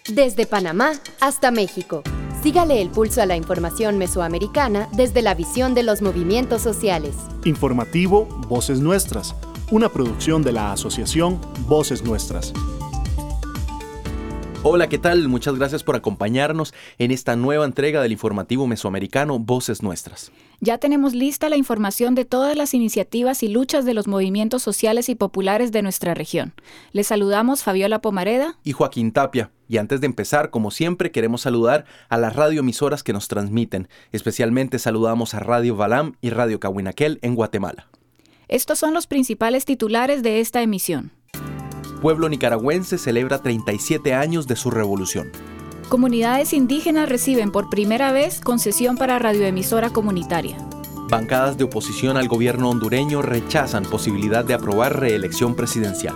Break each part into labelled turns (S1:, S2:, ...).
S1: Desde Panamá hasta México. Sígale el pulso a la información mesoamericana desde la visión de los movimientos sociales.
S2: Informativo Voces Nuestras, una producción de la asociación Voces Nuestras.
S3: Hola, ¿qué tal? Muchas gracias por acompañarnos en esta nueva entrega del informativo mesoamericano Voces Nuestras.
S4: Ya tenemos lista la información de todas las iniciativas y luchas de los movimientos sociales y populares de nuestra región. Les saludamos Fabiola Pomareda
S3: y Joaquín Tapia. Y antes de empezar, como siempre, queremos saludar a las radioemisoras que nos transmiten. Especialmente saludamos a Radio Balam y Radio Cahuinaquel en Guatemala.
S4: Estos son los principales titulares de esta emisión.
S3: Pueblo nicaragüense celebra 37 años de su revolución.
S4: Comunidades indígenas reciben por primera vez concesión para radioemisora comunitaria.
S3: Bancadas de oposición al gobierno hondureño rechazan posibilidad de aprobar reelección presidencial.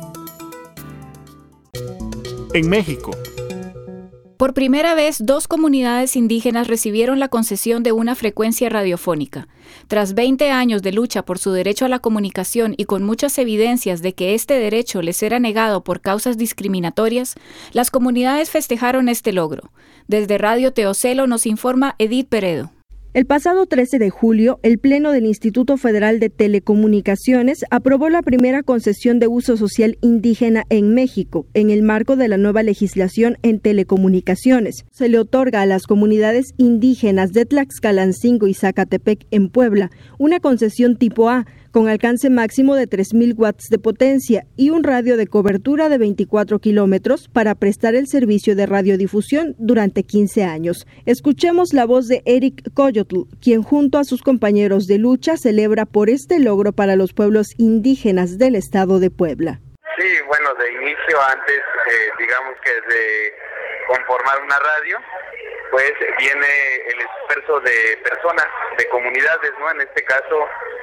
S2: En México.
S4: Por primera vez, 2 comunidades indígenas recibieron la concesión de una frecuencia radiofónica. Tras 20 años de lucha por su derecho a la comunicación y con muchas evidencias de que este derecho les era negado por causas discriminatorias, las comunidades festejaron este logro. Desde Radio Teocelo nos informa Edith Peredo.
S5: El pasado 13 de julio, el Pleno del Instituto Federal de Telecomunicaciones aprobó la primera concesión de uso social indígena en México, en el marco de la nueva legislación en telecomunicaciones. Se le otorga a las comunidades indígenas de Tlaxcalancingo y Zacatepec en Puebla una concesión tipo A, con alcance máximo de 3,000 watts de potencia y un radio de cobertura de 24 kilómetros para prestar el servicio de radiodifusión durante 15 años. Escuchemos la voz de Eric Coyotl, quien junto a sus compañeros de lucha celebra por este logro para los pueblos indígenas del estado de Puebla.
S6: Sí, bueno, de inicio, antes, digamos que de conformar una radio, pues viene el esfuerzo de personas, de comunidades, ¿no? En este caso,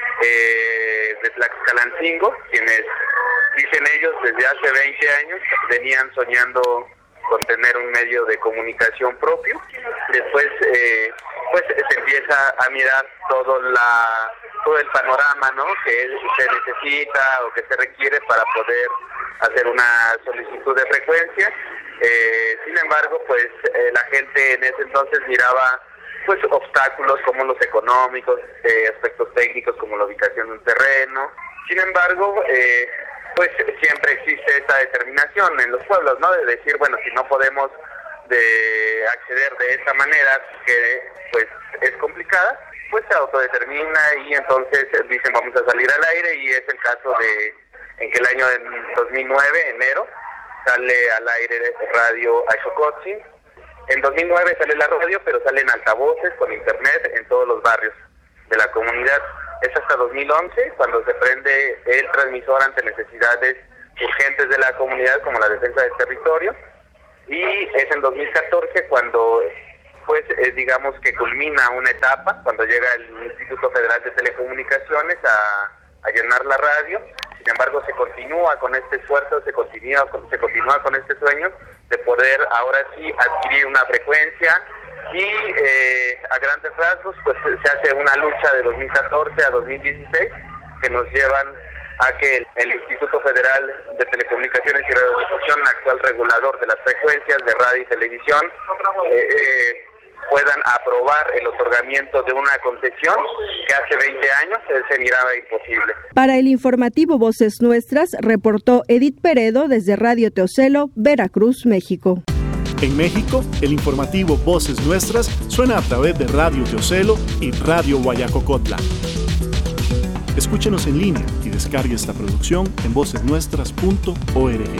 S6: de Tlaxcalancingo, quienes, dicen ellos, desde hace 20 años venían soñando con tener un medio de comunicación propio. Después, pues se empieza a mirar todo el panorama, ¿no?, que se necesita o que se requiere para poder hacer una solicitud de frecuencia. Sin embargo, pues la gente en ese entonces miraba pues obstáculos como los económicos, aspectos técnicos como la ubicación de un terreno. Sin embargo, pues siempre existe esa determinación en los pueblos, ¿no?, de decir, bueno, si no podemos acceder de esa manera que pues es complicada, pues se autodetermina y entonces dicen vamos a salir al aire, y es el caso en que el año 2009, enero, sale al aire Radio Axocotzin. En 2009 sale la radio, pero sale en altavoces, con internet, en todos los barrios de la comunidad. Es hasta 2011 cuando se prende el transmisor ante necesidades urgentes de la comunidad, como la defensa del territorio. Y es en 2014 cuando, pues, digamos que culmina una etapa, cuando llega el Instituto Federal de Telecomunicaciones a llenar la radio. Sin embargo, se continúa con este esfuerzo, se continúa con este sueño de poder ahora sí adquirir una frecuencia y a grandes rasgos pues se hace una lucha de 2014 a 2016 que nos llevan a que el Instituto Federal de Telecomunicaciones y Radiodifusión, actual regulador de las frecuencias de radio y televisión, puedan aprobar el otorgamiento de una concesión que hace 20 años se miraba imposible.
S5: Para el informativo Voces Nuestras, reportó Edith Peredo desde Radio Teocelo, Veracruz, México.
S2: En México, el informativo Voces Nuestras suena a través de Radio Teocelo y Radio Guayacocotla. Escúchenos en línea y descargue esta producción en vocesnuestras.org.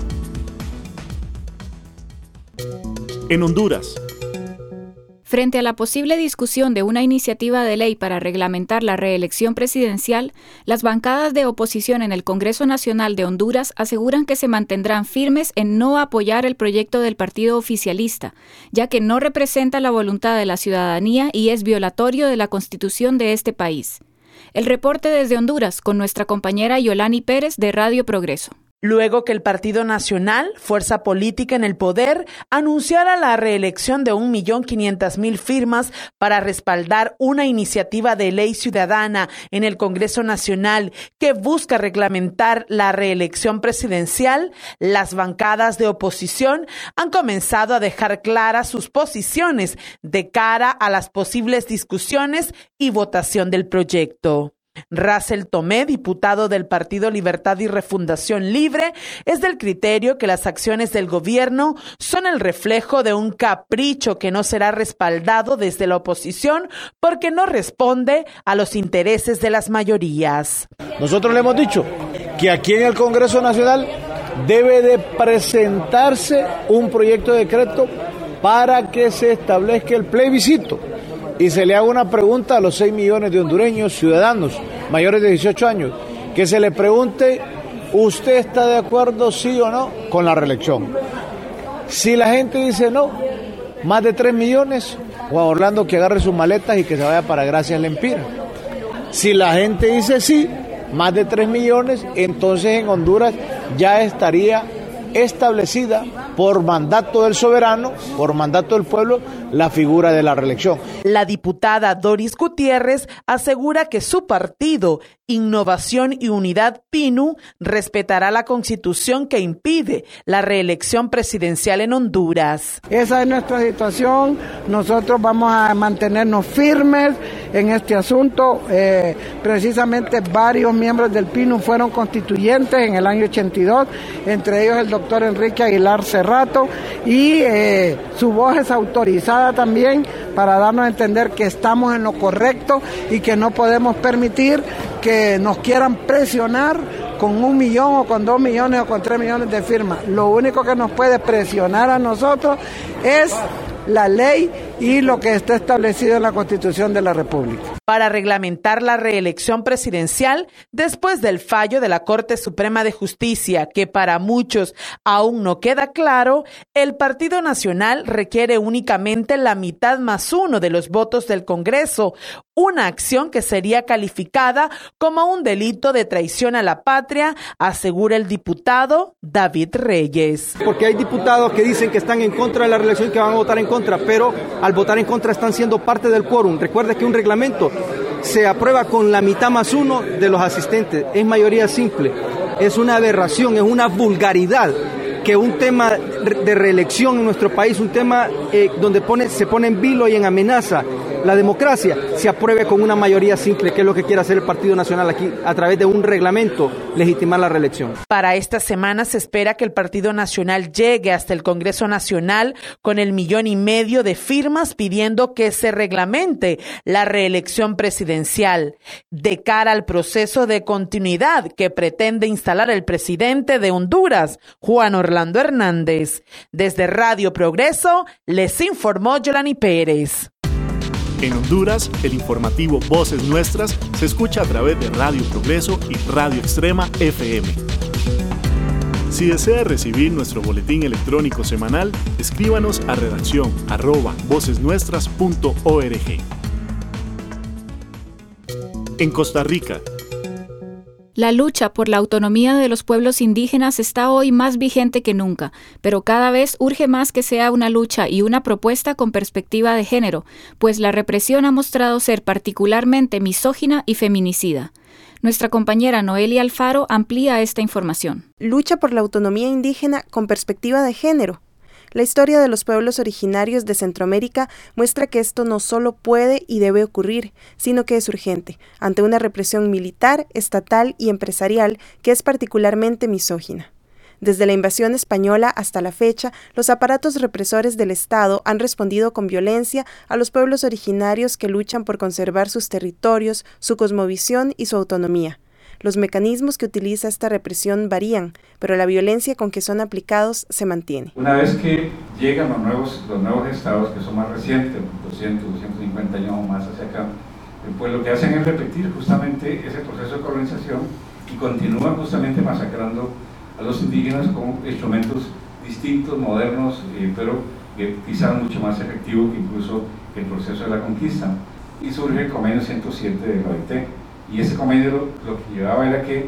S2: En Honduras.
S4: Frente a la posible discusión de una iniciativa de ley para reglamentar la reelección presidencial, las bancadas de oposición en el Congreso Nacional de Honduras aseguran que se mantendrán firmes en no apoyar el proyecto del partido oficialista, ya que no representa la voluntad de la ciudadanía y es violatorio de la Constitución de este país. El reporte desde Honduras con nuestra compañera Yolani Pérez de Radio Progreso.
S7: luego que el Partido Nacional, fuerza política en el poder, anunciara la reelección de 1.500.000 firmas para respaldar una iniciativa de ley ciudadana en el Congreso Nacional que busca reglamentar la reelección presidencial, las bancadas de oposición han comenzado a dejar claras sus posiciones de cara a las posibles discusiones y votación del proyecto. Russell Tomé, diputado del Partido Libertad y Refundación Libre, es del criterio que las acciones del gobierno son el reflejo de un capricho que no será respaldado desde la oposición porque no responde a los intereses de las mayorías.
S8: Nosotros le hemos dicho que aquí en el Congreso Nacional debe de presentarse un proyecto de decreto para que se establezca el plebiscito y se le haga una pregunta a los 6 millones de hondureños ciudadanos mayores de 18 años, que se le pregunte, ¿usted está de acuerdo sí o no con la reelección? Si la gente dice no, más de 3 millones, Juan Orlando que agarre sus maletas y que se vaya para Gracias Lempira. Si la gente dice sí, más de 3 millones, entonces en Honduras ya estaría establecida por mandato del soberano, por mandato del pueblo, la figura de la reelección.
S7: La diputada Doris Gutiérrez asegura que su partido, Innovación y Unidad PINU, respetará la Constitución que impide la reelección presidencial en Honduras.
S9: Esa es nuestra situación, nosotros vamos a mantenernos firmes en este asunto. Precisamente varios miembros del PINU fueron constituyentes en el año 82, entre ellos el doctor Enrique Aguilar Cerrato, y su voz es autorizada también para darnos a entender que estamos en lo correcto y que no podemos permitir que nos quieran presionar con 1 millón o con 2 millones o con 3 millones de firmas. Lo único que nos puede presionar a nosotros es la ley y lo que está establecido en la Constitución de la República.
S7: Para reglamentar la reelección presidencial, después del fallo de la Corte Suprema de Justicia, que para muchos aún no queda claro, el Partido Nacional requiere únicamente la mitad más 1 de los votos del Congreso, una acción que sería calificada como un delito de traición a la patria, asegura el diputado David Reyes.
S10: Porque hay diputados que dicen que están en contra de la reelección y que van a votar en contra, pero al votar en contra están siendo parte del quórum. Recuerde que un reglamento se aprueba con la mitad más 1 de los asistentes, es mayoría simple. Es una aberración, es una vulgaridad que un tema de reelección en nuestro país, un tema donde se pone en vilo y en amenaza la democracia, se apruebe con una mayoría simple, que es lo que quiere hacer el Partido Nacional aquí, a través de un reglamento, legitimar la reelección.
S7: Para esta semana se espera que el Partido Nacional llegue hasta el Congreso Nacional con el 1,5 millones de firmas pidiendo que se reglamente la reelección presidencial de cara al proceso de continuidad que pretende instalar el presidente de Honduras, Juan Orlando Hernández. Desde Radio Progreso les informó Yolani Pérez.
S2: En Honduras, el informativo Voces Nuestras se escucha a través de Radio Progreso y Radio Extrema FM. Si desea recibir nuestro boletín electrónico semanal, escríbanos a redacción@vocesnuestras.org. En Costa Rica,
S4: la lucha por la autonomía de los pueblos indígenas está hoy más vigente que nunca, pero cada vez urge más que sea una lucha y una propuesta con perspectiva de género, pues la represión ha mostrado ser particularmente misógina y feminicida. Nuestra compañera Noelia Alfaro amplía esta información.
S11: Lucha por la autonomía indígena con perspectiva de género. La historia de los pueblos originarios de Centroamérica muestra que esto no solo puede y debe ocurrir, sino que es urgente, ante una represión militar, estatal y empresarial que es particularmente misógina. Desde la invasión española hasta la fecha, los aparatos represores del Estado han respondido con violencia a los pueblos originarios que luchan por conservar sus territorios, su cosmovisión y su autonomía. Los mecanismos que utiliza esta represión varían, pero la violencia con que son aplicados se mantiene.
S12: Una vez que llegan los nuevos estados, que son más recientes, 200, 250 años o más hacia acá, pues lo que hacen es repetir justamente ese proceso de colonización y continúan justamente masacrando a los indígenas con instrumentos distintos, modernos, pero quizás mucho más efectivos que incluso el proceso de la conquista. Y surge el convenio 107 de la OIT. Y ese convenio lo que llevaba era que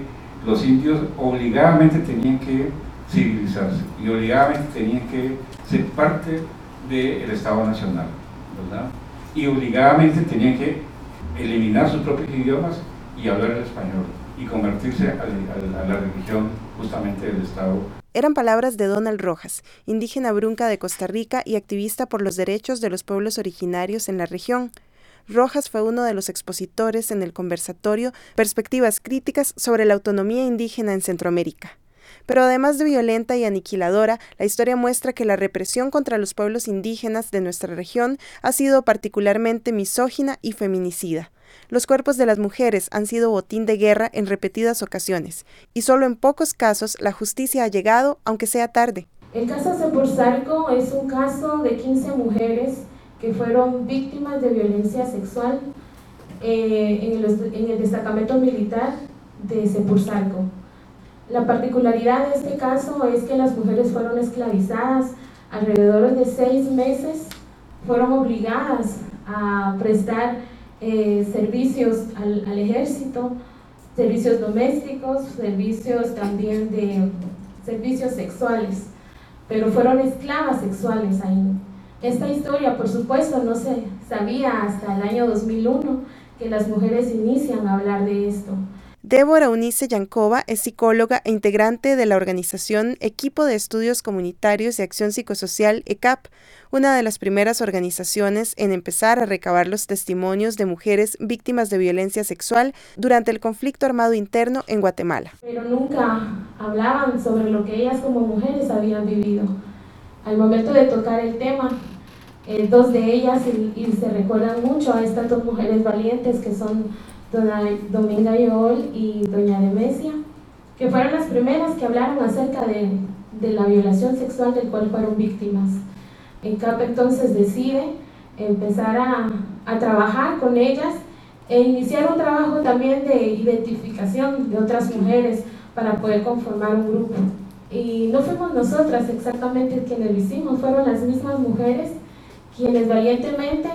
S12: los indios obligadamente tenían que civilizarse y obligadamente tenían que ser parte del Estado Nacional, ¿verdad? Y obligadamente tenían que eliminar sus propios idiomas y hablar el español y convertirse a la religión justamente del Estado.
S11: Eran palabras de Donald Rojas, indígena brunca de Costa Rica y activista por los derechos de los pueblos originarios en la región. Rojas fue uno de los expositores en el conversatorio Perspectivas Críticas sobre la autonomía indígena en Centroamérica. Pero además de violenta y aniquiladora, la historia muestra que la represión contra los pueblos indígenas de nuestra región ha sido particularmente misógina y feminicida. Los cuerpos de las mujeres han sido botín de guerra en repetidas ocasiones, y solo en pocos casos la justicia ha llegado, aunque sea tarde.
S13: El caso Cepurzalco es un caso de 15 mujeres que fueron víctimas de violencia sexual en el destacamento militar de Cepurzalco. La particularidad de este caso es que las mujeres fueron esclavizadas alrededor de 6 meses, fueron obligadas a prestar servicios al ejército, servicios domésticos, servicios también de servicios sexuales, pero fueron esclavas sexuales ahí. Esta historia, por supuesto, no se sabía hasta el año 2001 que las mujeres inician a hablar de esto.
S11: Débora Unice Yankova es psicóloga e integrante de la organización Equipo de Estudios Comunitarios y Acción Psicosocial, ECAP, una de las primeras organizaciones en empezar a recabar los testimonios de mujeres víctimas de violencia sexual durante el conflicto armado interno en Guatemala.
S13: Pero nunca hablaban sobre lo que ellas como mujeres habían vivido. Al momento de tocar el tema, dos de ellas, y se recuerdan mucho a estas dos mujeres valientes que son Doña Dominga Yool y Doña Demesia, que fueron las primeras que hablaron acerca de la violación sexual del cual fueron víctimas. ECAP entonces decide empezar a trabajar con ellas e iniciar un trabajo también de identificación de otras mujeres para poder conformar un grupo. Y no fuimos nosotras exactamente quienes lo hicimos, fueron las mismas mujeres quienes valientemente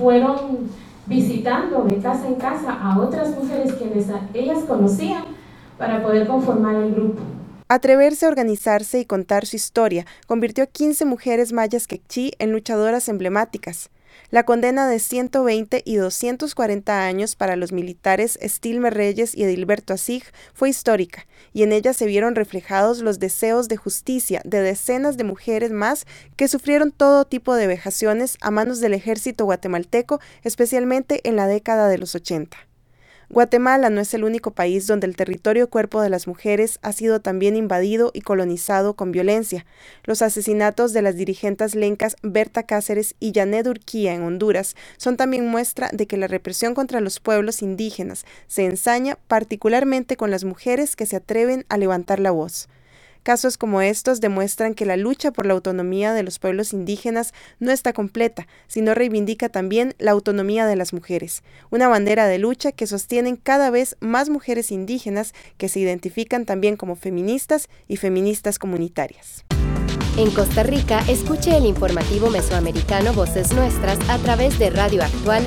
S13: fueron visitando de casa en casa a otras mujeres quienes ellas conocían para poder conformar el grupo.
S11: Atreverse a organizarse y contar su historia convirtió a 15 mujeres mayas quechí en luchadoras emblemáticas. La condena de 120 y 240 años para los militares Estilme Reyes y Edilberto Asig fue histórica, y en ella se vieron reflejados los deseos de justicia de decenas de mujeres más que sufrieron todo tipo de vejaciones a manos del ejército guatemalteco, especialmente en la década de los 80. Guatemala no es el único país donde el territorio cuerpo de las mujeres ha sido también invadido y colonizado con violencia. Los asesinatos de las dirigentes lencas Berta Cáceres y Yanet Urquía en Honduras son también muestra de que la represión contra los pueblos indígenas se ensaña particularmente con las mujeres que se atreven a levantar la voz. Casos como estos demuestran que la lucha por la autonomía de los pueblos indígenas no está completa, sino reivindica también la autonomía de las mujeres, una bandera de lucha que sostienen cada vez más mujeres indígenas que se identifican también como feministas y feministas comunitarias.
S1: En Costa Rica, escuche el informativo mesoamericano Voces Nuestras a través de Radio Actual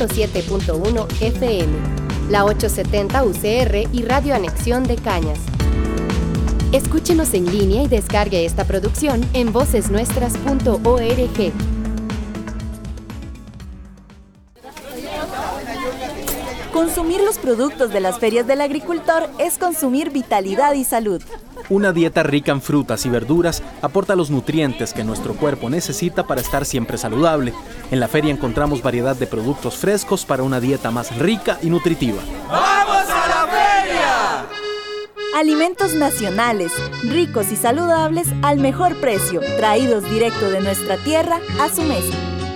S1: 107.1 FM, la 870 UCR y Radio Anexión de Cañas. Escúchenos en línea y descargue esta producción en vocesnuestras.org.
S14: Consumir los productos de las ferias del agricultor es consumir vitalidad y salud.
S3: Una dieta rica en frutas y verduras aporta los nutrientes que nuestro cuerpo necesita para estar siempre saludable. En la feria encontramos variedad de productos frescos para una dieta más rica y nutritiva.
S14: ¡Vamos a la feria! Alimentos nacionales, ricos y saludables al mejor precio, traídos directo de nuestra tierra a su mesa.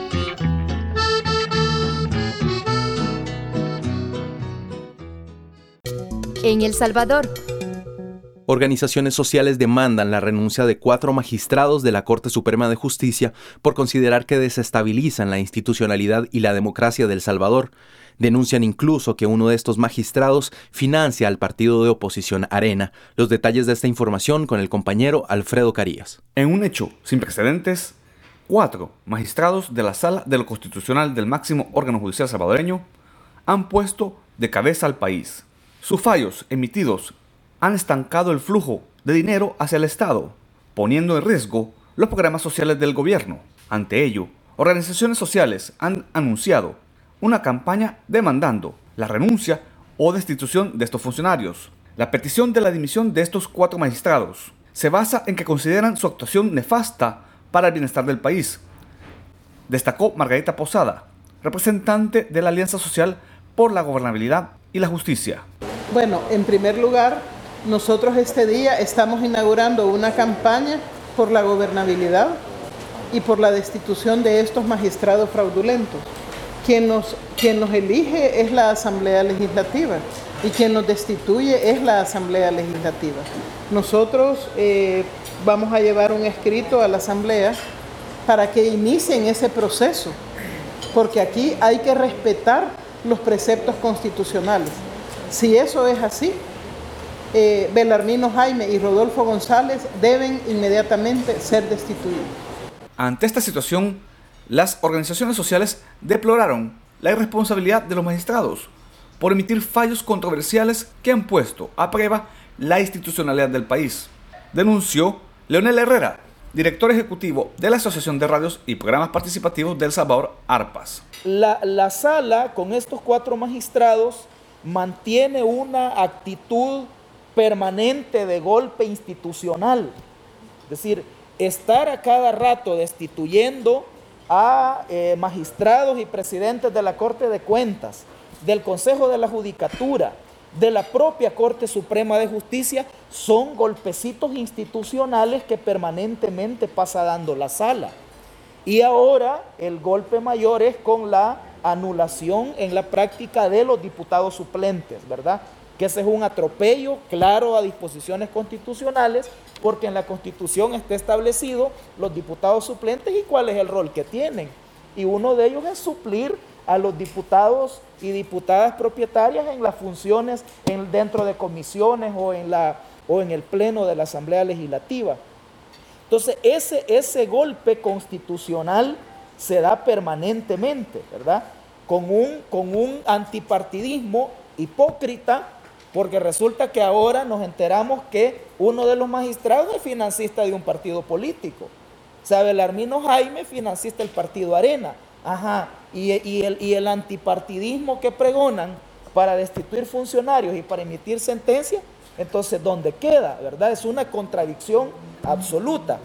S1: En El Salvador,
S3: organizaciones sociales demandan la renuncia de 4 magistrados de la Corte Suprema de Justicia por considerar que desestabilizan la institucionalidad y la democracia de El Salvador. Denuncian incluso que uno de estos magistrados financia al partido de oposición Arena. Los detalles de esta información con el compañero Alfredo Carías.
S15: En un hecho sin precedentes, 4 magistrados de la Sala de lo Constitucional del máximo órgano judicial salvadoreño han puesto de cabeza al país. Sus fallos emitidos han estancado el flujo de dinero hacia el Estado, poniendo en riesgo los programas sociales del gobierno. Ante ello, organizaciones sociales han anunciado una campaña demandando la renuncia o destitución de estos funcionarios. La petición de la dimisión de estos 4 magistrados se basa en que consideran su actuación nefasta para el bienestar del país, destacó Margarita Posada, representante de la Alianza Social por la Gobernabilidad y la Justicia.
S16: Bueno, en primer lugar, nosotros este día estamos inaugurando una campaña por la gobernabilidad y por la destitución de estos magistrados fraudulentos. Quien nos elige es la Asamblea Legislativa y quien nos destituye es la Asamblea Legislativa. Nosotros vamos a llevar un escrito a la Asamblea para que inicien ese proceso, porque aquí hay que respetar los preceptos constitucionales. Si eso es así, Belarmino Jaime y Rodolfo González deben inmediatamente ser destituidos.
S15: Ante esta situación, las organizaciones sociales deploraron la irresponsabilidad de los magistrados por emitir fallos controversiales que han puesto a prueba la institucionalidad del país, denunció Leonel Herrera, director ejecutivo de la Asociación de Radios y Programas Participativos de El Salvador, ARPAS.
S17: La sala, con estos 4 magistrados, mantiene una actitud permanente de golpe institucional. Es decir, estar a cada rato destituyendo a magistrados y presidentes de la Corte de Cuentas, del Consejo de la Judicatura, de la propia Corte Suprema de Justicia, son golpecitos institucionales que permanentemente pasa dando la sala. Y ahora el golpe mayor es con la anulación en la práctica de los diputados suplentes, ¿verdad? Que ese es un atropello claro a disposiciones constitucionales, porque en la Constitución está establecido los diputados suplentes y cuál es el rol que tienen. Y uno de ellos es suplir a los diputados y diputadas propietarias en las funciones dentro de comisiones o en el pleno de la Asamblea Legislativa. Entonces ese golpe constitucional se da permanentemente, ¿verdad? Con un antipartidismo hipócrita, porque resulta que ahora nos enteramos que uno de los magistrados es financista de un partido político. O sea, Belarmino Jaime, financista del partido Arena. Ajá, y el antipartidismo que pregonan para destituir funcionarios y para emitir sentencias, entonces, ¿dónde queda? ¿Verdad? Es una contradicción absoluta.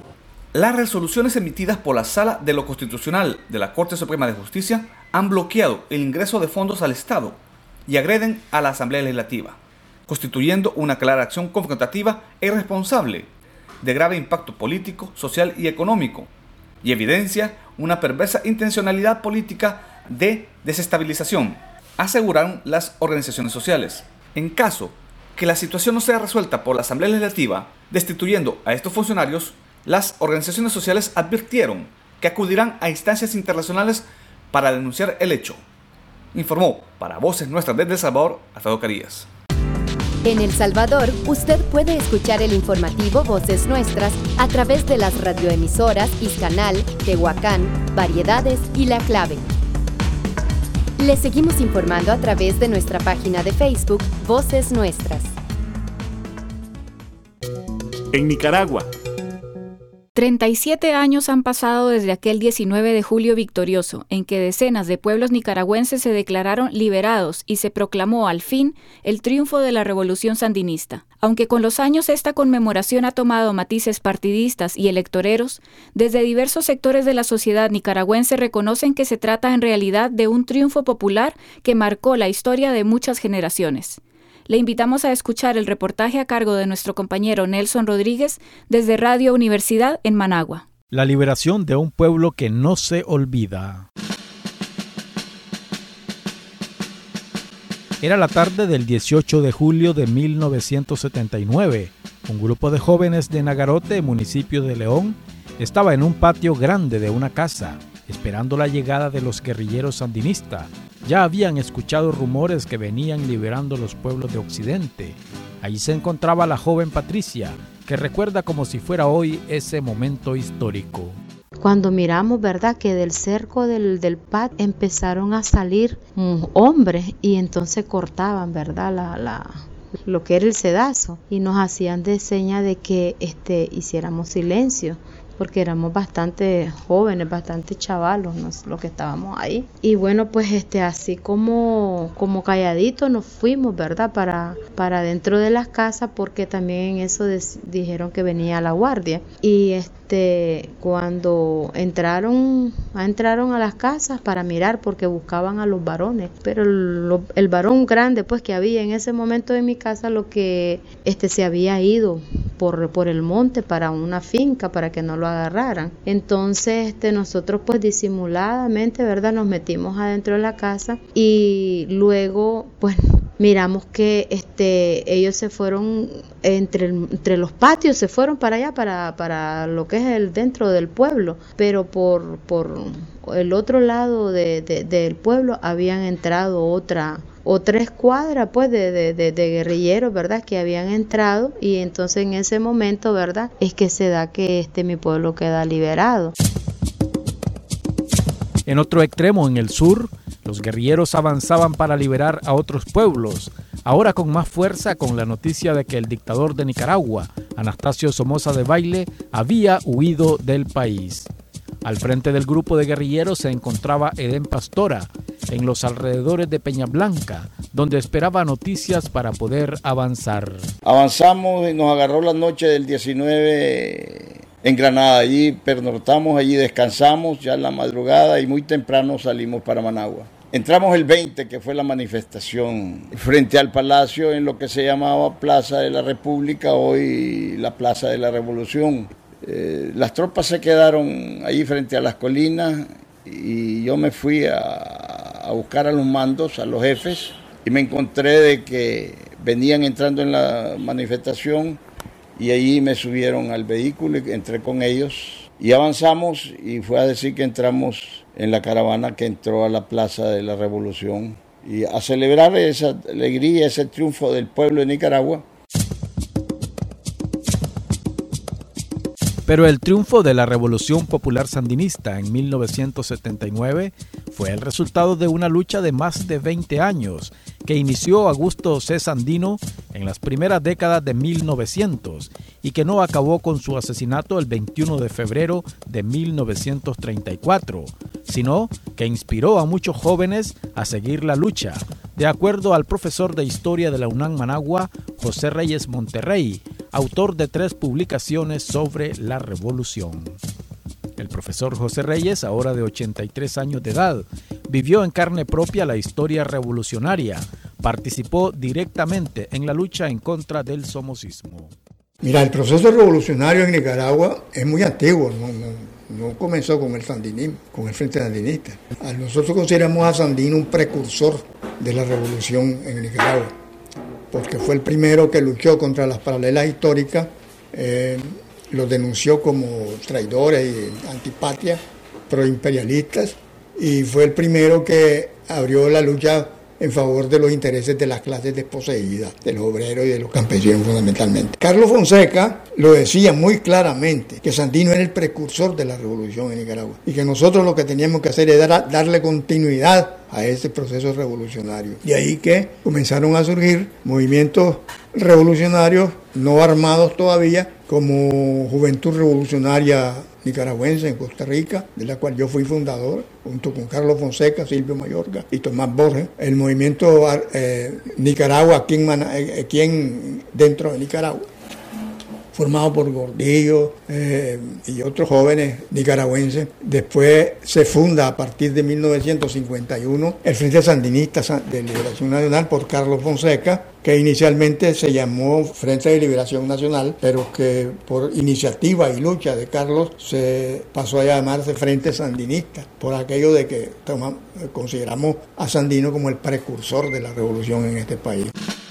S15: Las resoluciones emitidas por la Sala de lo Constitucional de la Corte Suprema de Justicia han bloqueado el ingreso de fondos al Estado y agreden a la Asamblea Legislativa, constituyendo una clara acción confrontativa e irresponsable, de grave impacto político, social y económico, y evidencia una perversa intencionalidad política de desestabilización, aseguraron las organizaciones sociales. En caso que la situación no sea resuelta por la Asamblea Legislativa, destituyendo a estos funcionarios, las organizaciones sociales advirtieron que acudirán a instancias internacionales para denunciar el hecho. Informó para Voces Nuestras desde El Salvador, Alfredo Carías.
S1: En El Salvador, usted puede escuchar el informativo Voces Nuestras a través de las radioemisoras Izcanal, Tehuacán, Variedades y La Clave. Le seguimos informando a través de nuestra página de Facebook Voces Nuestras.
S2: En Nicaragua,
S4: 37 años han pasado desde aquel 19 de julio victorioso, en que decenas de pueblos nicaragüenses se declararon liberados y se proclamó al fin el triunfo de la revolución sandinista. Aunque con los años esta conmemoración ha tomado matices partidistas y electoreros, desde diversos sectores de la sociedad nicaragüense reconocen que se trata en realidad de un triunfo popular que marcó la historia de muchas generaciones. Le invitamos a escuchar el reportaje a cargo de nuestro compañero Nelson Rodríguez desde Radio Universidad en Managua.
S18: La liberación de un pueblo que no se olvida. Era la tarde del 18 de julio de 1979. Un grupo de jóvenes de Nagarote, municipio de León, estaba en un patio grande de una casa, esperando la llegada de los guerrilleros sandinistas. Ya habían escuchado rumores que venían liberando los pueblos de Occidente. Allí se encontraba la joven Patricia, que recuerda como si fuera hoy ese momento histórico.
S19: Cuando miramos, ¿verdad?, que del cerco del PAT empezaron a salir hombres y entonces cortaban, ¿verdad?, lo que era el sedazo, y nos hacían de seña de que hiciéramos silencio, porque éramos bastante jóvenes, bastante chavalos, los que estábamos ahí. Y bueno, pues así como calladitos nos fuimos, ¿verdad? Para dentro de las casas, porque también en eso dijeron que venía la guardia. Y cuando entraron a las casas para mirar, porque buscaban a los varones, pero el varón grande pues que había en ese momento en mi casa, lo que se había ido por el monte para una finca para que no lo agarraran. Entonces nosotros pues disimuladamente, ¿verdad?, nos metimos adentro de la casa, y luego pues miramos que ellos se fueron entre los patios, se fueron para allá, para lo que es el dentro del pueblo, pero por el otro lado del pueblo habían entrado otra escuadra pues de guerrilleros, ¿verdad?, que habían entrado, y entonces en ese momento, ¿verdad?, es que se da que mi pueblo queda liberado.
S18: En otro extremo, en el sur, los guerrilleros avanzaban para liberar a otros pueblos, ahora con más fuerza con la noticia de que el dictador de Nicaragua, Anastasio Somoza Debayle, había huido del país. Al frente del grupo de guerrilleros se encontraba Edén Pastora, en los alrededores de Peña Blanca, donde esperaba noticias para poder avanzar.
S8: Avanzamos y nos agarró la noche del 19 en Granada. Allí pernoctamos, allí descansamos ya en la madrugada y muy temprano salimos para Managua. Entramos el 20, que fue la manifestación frente al Palacio, en lo que se llamaba Plaza de la República, hoy la Plaza de la Revolución. Las tropas se quedaron ahí frente a las colinas y yo me fui a buscar a los mandos, a los jefes, y me encontré de que venían entrando en la manifestación, y allí me subieron al vehículo y entré con ellos y avanzamos, y fue a decir que entramos en la caravana que entró a la Plaza de la Revolución, y a celebrar esa alegría, ese triunfo del pueblo de Nicaragua.
S18: Pero el triunfo de la Revolución Popular Sandinista en 1979 fue el resultado de una lucha de más de 20 años que inició Augusto C. Sandino en las primeras décadas de 1900 y que no acabó con su asesinato el 21 de febrero de 1934, sino que inspiró a muchos jóvenes a seguir la lucha, de acuerdo al profesor de Historia de la UNAM Managua, José Reyes Monterrey, autor de 3 publicaciones sobre la revolución. El profesor José Reyes, ahora de 83 años de edad, vivió en carne propia la historia revolucionaria, participó directamente en la lucha en contra del somocismo.
S20: Mira, el proceso revolucionario en Nicaragua es muy antiguo, no comenzó con el sandinismo, con el Frente Sandinista. Nosotros consideramos a Sandino un precursor de la revolución en Nicaragua, porque fue el primero que luchó contra las paralelas históricas, los denunció como traidores y antipatria, proimperialistas, y fue el primero que abrió la lucha en favor de los intereses de las clases desposeídas, de los obreros y de los campesinos fundamentalmente. Carlos Fonseca lo decía muy claramente, que Sandino era el precursor de la revolución en Nicaragua y que nosotros lo que teníamos que hacer era darle continuidad a ese proceso revolucionario. De ahí que comenzaron a surgir movimientos revolucionarios no armados todavía, como Juventud Revolucionaria Nicaragüense en Costa Rica, de la cual yo fui fundador, junto con Carlos Fonseca, Silvio Mayorga y Tomás Borges. El movimiento Nicaragua aquí dentro de Nicaragua, formado por Gordillo y otros jóvenes nicaragüenses. Después se funda a partir de 1951 el Frente Sandinista de Liberación Nacional por Carlos Fonseca, que inicialmente se llamó Frente de Liberación Nacional, pero que por iniciativa y lucha de Carlos se pasó a llamarse Frente Sandinista, por aquello de que consideramos a Sandino como el precursor de la revolución en este país.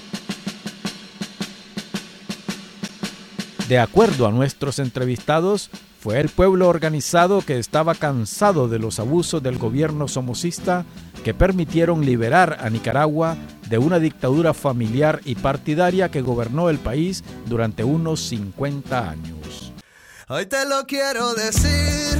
S18: De acuerdo a nuestros entrevistados, fue el pueblo organizado que estaba cansado de los abusos del gobierno somocista que permitieron liberar a Nicaragua de una dictadura familiar y partidaria que gobernó el país durante unos 50 años.
S21: Hoy te lo quiero decir,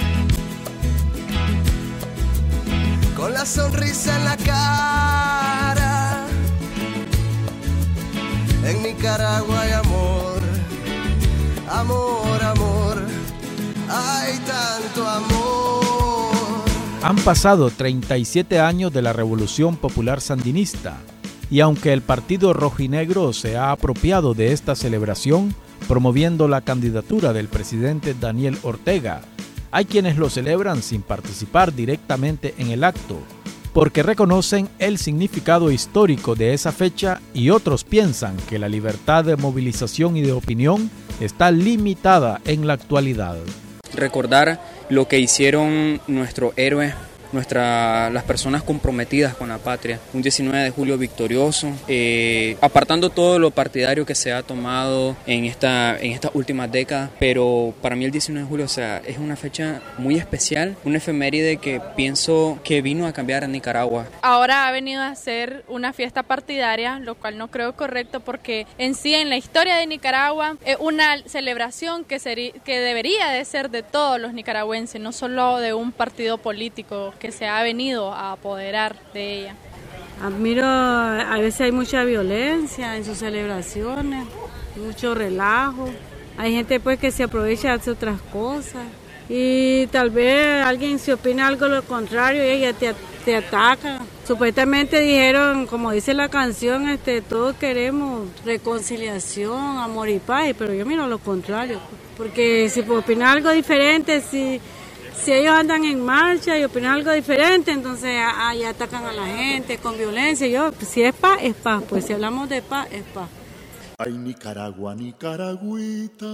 S21: con la sonrisa en la cara, En Nicaragua hay amor, amor, amor, hay tanto amor.
S18: Han pasado 37 años de la Revolución Popular Sandinista, y aunque el Partido Rojinegro se ha apropiado de esta celebración, promoviendo la candidatura del presidente Daniel Ortega, hay quienes lo celebran sin participar directamente en el acto, porque reconocen el significado histórico de esa fecha, y otros piensan que la libertad de movilización y de opinión está limitada en la actualidad.
S6: Recordar lo que hicieron nuestros héroes, las personas comprometidas con la patria, un 19 de julio victorioso, apartando todo lo partidario que se ha tomado en estas últimas décadas, pero para mí el 19 de julio, es una fecha muy especial, una efeméride que pienso que vino a cambiar a Nicaragua.
S22: Ahora ha venido a ser una fiesta partidaria, lo cual no creo correcto, porque en sí, en la historia de Nicaragua, es una celebración que debería de ser de todos los nicaragüenses, no solo de un partido político que se ha venido a apoderar de ella.
S23: Admiro, a veces hay mucha violencia en sus celebraciones, mucho relajo. Hay gente pues que se aprovecha de hacer otras cosas y tal vez alguien se opina algo lo contrario y ella te ataca. Supuestamente dijeron, como dice la canción, todos queremos reconciliación, amor y paz, pero yo miro lo contrario, porque si opinan algo diferente, si ellos andan en marcha y opinan algo diferente, entonces ahí atacan a la gente con violencia. Si es paz, es paz. Pues si hablamos de paz, es paz.
S24: Ay, Nicaragua, Nicaragüita,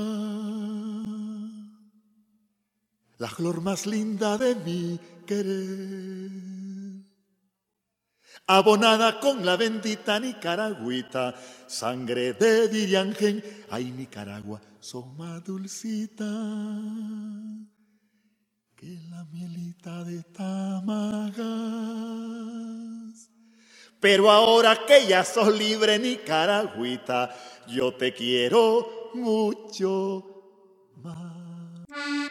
S24: la flor más linda de mi querer, abonada con la bendita Nicaragüita, sangre de Diriangén. Ay, Nicaragua, sos más dulcita que la mielita de Tamagas. Pero ahora que ya sos libre, Nicaragüita, yo te quiero mucho más.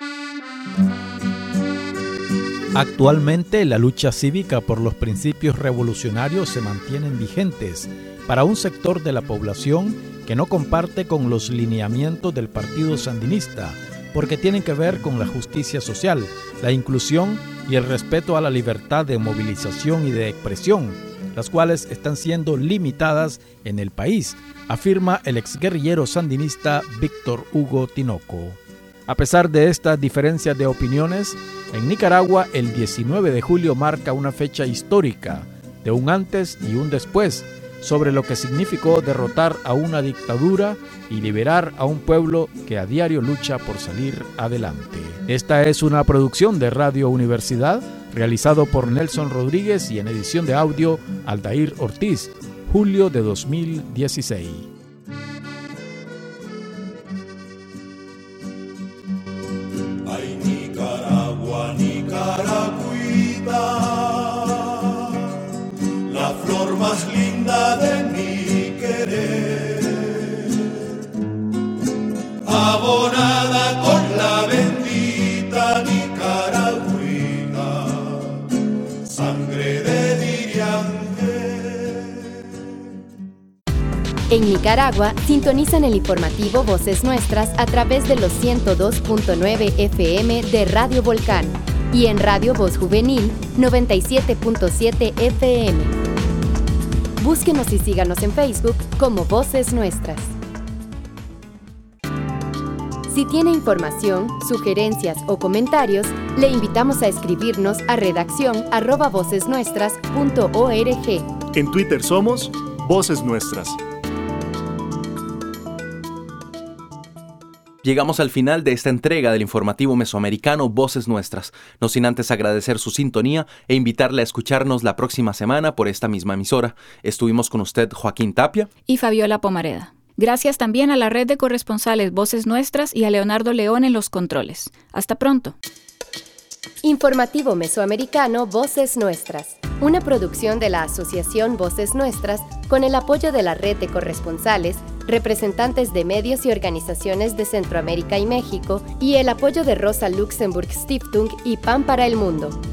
S18: Actualmente, la lucha cívica por los principios revolucionarios se mantienen vigentes para un sector de la población que no comparte con los lineamientos del Partido Sandinista, porque tienen que ver con la justicia social, la inclusión y el respeto a la libertad de movilización y de expresión, las cuales están siendo limitadas en el país, afirma el exguerrillero sandinista Víctor Hugo Tinoco. A pesar de estas diferencias de opiniones, en Nicaragua el 19 de julio marca una fecha histórica, de un antes y un después, sobre lo que significó derrotar a una dictadura y liberar a un pueblo que a diario lucha por salir adelante. Esta es una producción de Radio Universidad, realizado por Nelson Rodríguez y en edición de audio Aldair Ortiz, julio de 2016.
S24: Ay, Nicaragua, Nicaragüita, la flor más linda de mi querer, abonada con la bendita Nicaragüita, sangre de Diriangén.
S1: En Nicaragua, sintonizan el informativo Voces Nuestras a través de los 102.9 FM de Radio Volcán y en Radio Voz Juvenil 97.7 FM. Búsquenos y síganos en Facebook como Voces Nuestras. Si tiene información, sugerencias o comentarios, le invitamos a escribirnos a redaccion@vocesnuestras.org.
S2: En Twitter somos Voces Nuestras.
S3: Llegamos al final de esta entrega del informativo mesoamericano Voces Nuestras, no sin antes agradecer su sintonía e invitarle a escucharnos la próxima semana por esta misma emisora. Estuvimos con usted Joaquín Tapia
S4: y Fabiola Pomareda. Gracias también a la red de corresponsales Voces Nuestras y a Leonardo León en los controles. Hasta pronto.
S1: Informativo Mesoamericano Voces Nuestras, una producción de la Asociación Voces Nuestras con el apoyo de la red de corresponsales, representantes de medios y organizaciones de Centroamérica y México y el apoyo de Rosa Luxemburg Stiftung y Pan para el Mundo.